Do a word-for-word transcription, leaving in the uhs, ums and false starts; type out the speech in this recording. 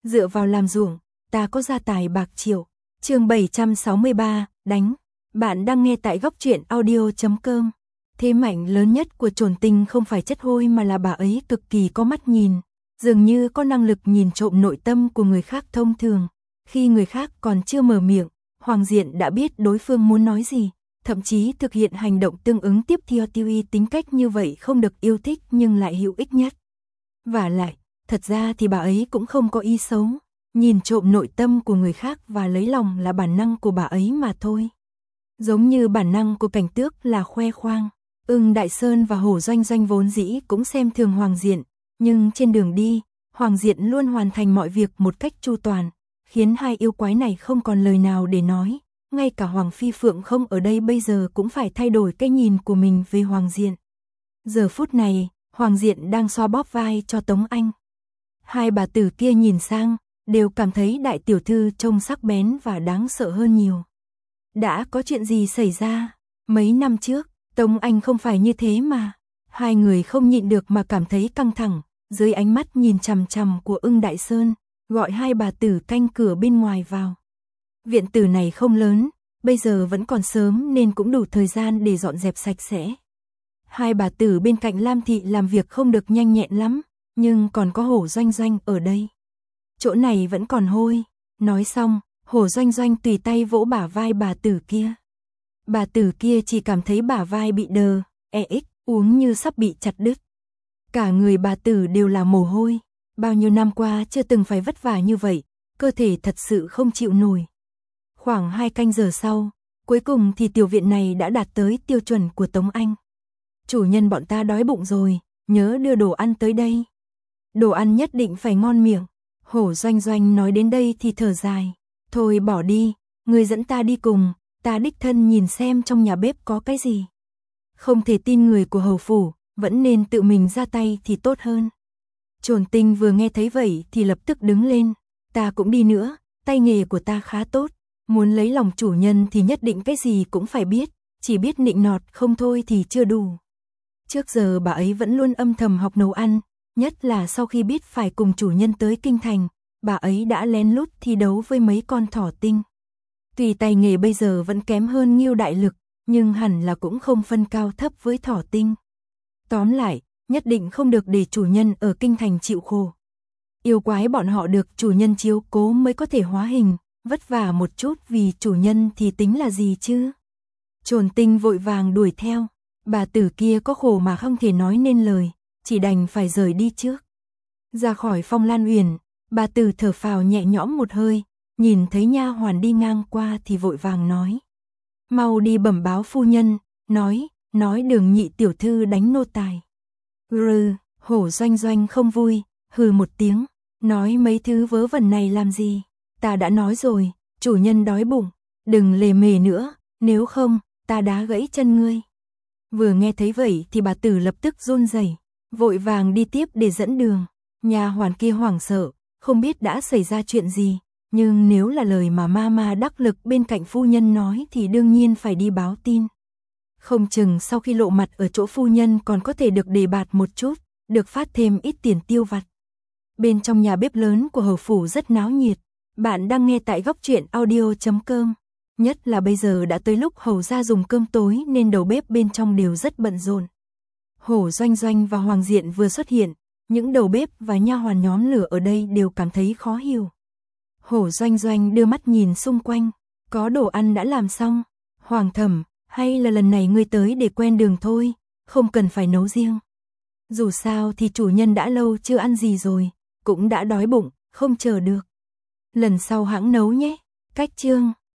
Dựa vào làm ruộng, ta có gia tài bạc triệu. Chương bảy trăm sáu mươi ba, đánh. Bạn đang nghe tại góc truyện audio chấm com. Thế mạnh lớn nhất của Trồn Tinh không phải chất hôi mà là bà ấy cực kỳ có mắt nhìn, dường như có năng lực nhìn trộm nội tâm của người khác thông thường. Khi người khác còn chưa mở miệng, Hoàng Diện đã biết đối phương muốn nói gì, thậm chí thực hiện hành động tương ứng tiếp theo. Tiêu Y tính cách như vậy không được yêu thích nhưng lại hữu ích nhất. Vả lại, thật ra thì bà ấy cũng không có ý xấu, nhìn trộm nội tâm của người khác và lấy lòng là bản năng của bà ấy mà thôi. Giống như bản năng của Cảnh Tước là khoe khoang, Ưng Đại Sơn và Hổ Doanh Doanh vốn dĩ cũng xem thường Hoàng Diện, nhưng trên đường đi, Hoàng Diện luôn hoàn thành mọi việc một cách chu toàn, khiến hai yêu quái này không còn lời nào để nói. Ngay cả Hoàng Phi Phượng không ở đây bây giờ cũng phải thay đổi cái nhìn của mình về Hoàng Diện. Giờ phút này, Hoàng Diện đang xoa bóp vai cho Tống Anh. Hai bà tử kia nhìn sang, đều cảm thấy đại tiểu thư trông sắc bén và đáng sợ hơn nhiều. Đã có chuyện gì xảy ra? Mấy năm trước, Tống Anh không phải như thế mà. Hai người không nhịn được mà cảm thấy căng thẳng, dưới ánh mắt nhìn chằm chằm của Ưng Đại Sơn, gọi hai bà tử canh cửa bên ngoài vào. Viện tử này không lớn, bây giờ vẫn còn sớm nên cũng đủ thời gian để dọn dẹp sạch sẽ. Hai bà tử bên cạnh Lam Thị làm việc không được nhanh nhẹn lắm, nhưng còn có Hổ Doanh Doanh ở đây. Chỗ này vẫn còn hôi. Nói xong, Hổ Doanh Doanh tùy tay vỗ bả vai bà tử kia. Bà tử kia chỉ cảm thấy bả vai bị đờ, e ích, uống như sắp bị chặt đứt. Cả người bà tử đều là mồ hôi. Bao nhiêu năm qua chưa từng phải vất vả như vậy, cơ thể thật sự không chịu nổi. Khoảng hai canh giờ sau, cuối cùng thì tiểu viện này đã đạt tới tiêu chuẩn của Tống Anh. Chủ nhân bọn ta đói bụng rồi, nhớ đưa đồ ăn tới đây. Đồ ăn nhất định phải ngon miệng. Hổ Doanh Doanh nói đến đây thì thở dài. Thôi bỏ đi, người dẫn ta đi cùng, ta đích thân nhìn xem trong nhà bếp có cái gì. Không thể tin người của hầu phủ, vẫn nên tự mình ra tay thì tốt hơn. Trồn Tinh vừa nghe thấy vậy thì lập tức đứng lên. Ta cũng đi nữa, tay nghề của ta khá tốt. Muốn lấy lòng chủ nhân thì nhất định cái gì cũng phải biết, chỉ biết nịnh nọt không thôi thì chưa đủ. Trước giờ bà ấy vẫn luôn âm thầm học nấu ăn, nhất là sau khi biết phải cùng chủ nhân tới kinh thành, bà ấy đã lén lút thi đấu với mấy con thỏ tinh. Tuy tay nghề bây giờ vẫn kém hơn Ngưu Đại Lực, nhưng hẳn là cũng không phân cao thấp với thỏ tinh. Tóm lại, nhất định không được để chủ nhân ở kinh thành chịu khổ. Yêu quái bọn họ được chủ nhân chiếu cố mới có thể hóa hình, vất vả một chút vì chủ nhân thì tính là gì chứ? Trồn Tinh vội vàng đuổi theo, bà tử kia có khổ mà không thể nói nên lời, chỉ đành phải rời đi trước. Ra khỏi Phong Lan Uyển, bà tử thở phào nhẹ nhõm một hơi, nhìn thấy nha hoàn đi ngang qua thì vội vàng nói: "Mau đi bẩm báo phu nhân, nói, nói Đường nhị tiểu thư đánh nô tài." Rừ, Hổ Doanh Doanh không vui, hừ một tiếng, nói mấy thứ vớ vẩn này làm gì? Ta đã nói rồi, chủ nhân đói bụng, đừng lề mề nữa, nếu không, ta đá gãy chân ngươi. Vừa nghe thấy vậy thì bà tử lập tức run rẩy, vội vàng đi tiếp để dẫn đường. Nha hoàn kia hoảng sợ, không biết đã xảy ra chuyện gì, nhưng nếu là lời mà Mama đắc lực bên cạnh phu nhân nói thì đương nhiên phải đi báo tin. Không chừng sau khi lộ mặt ở chỗ phu nhân còn có thể được đề bạt một chút, được phát thêm ít tiền tiêu vặt. Bên trong nhà bếp lớn của hầu phủ rất náo nhiệt. Bạn đang nghe tại góc truyện audio chấm com. Nhất là bây giờ đã tới lúc hầu gia dùng cơm tối nên đầu bếp bên trong đều rất bận rộn. Hổ Doanh Doanh và Hoàng Diện vừa xuất hiện, những đầu bếp và nha hoàn nhóm lửa ở đây đều cảm thấy khó hiểu. Hổ Doanh Doanh đưa mắt nhìn xung quanh, có đồ ăn đã làm xong. Hoàng thẩm, hay là lần này ngươi tới để quen đường thôi, không cần phải nấu riêng. Dù sao thì chủ nhân đã lâu chưa ăn gì rồi, cũng đã đói bụng, không chờ được. Lần sau hãng nấu nhé. Cách chương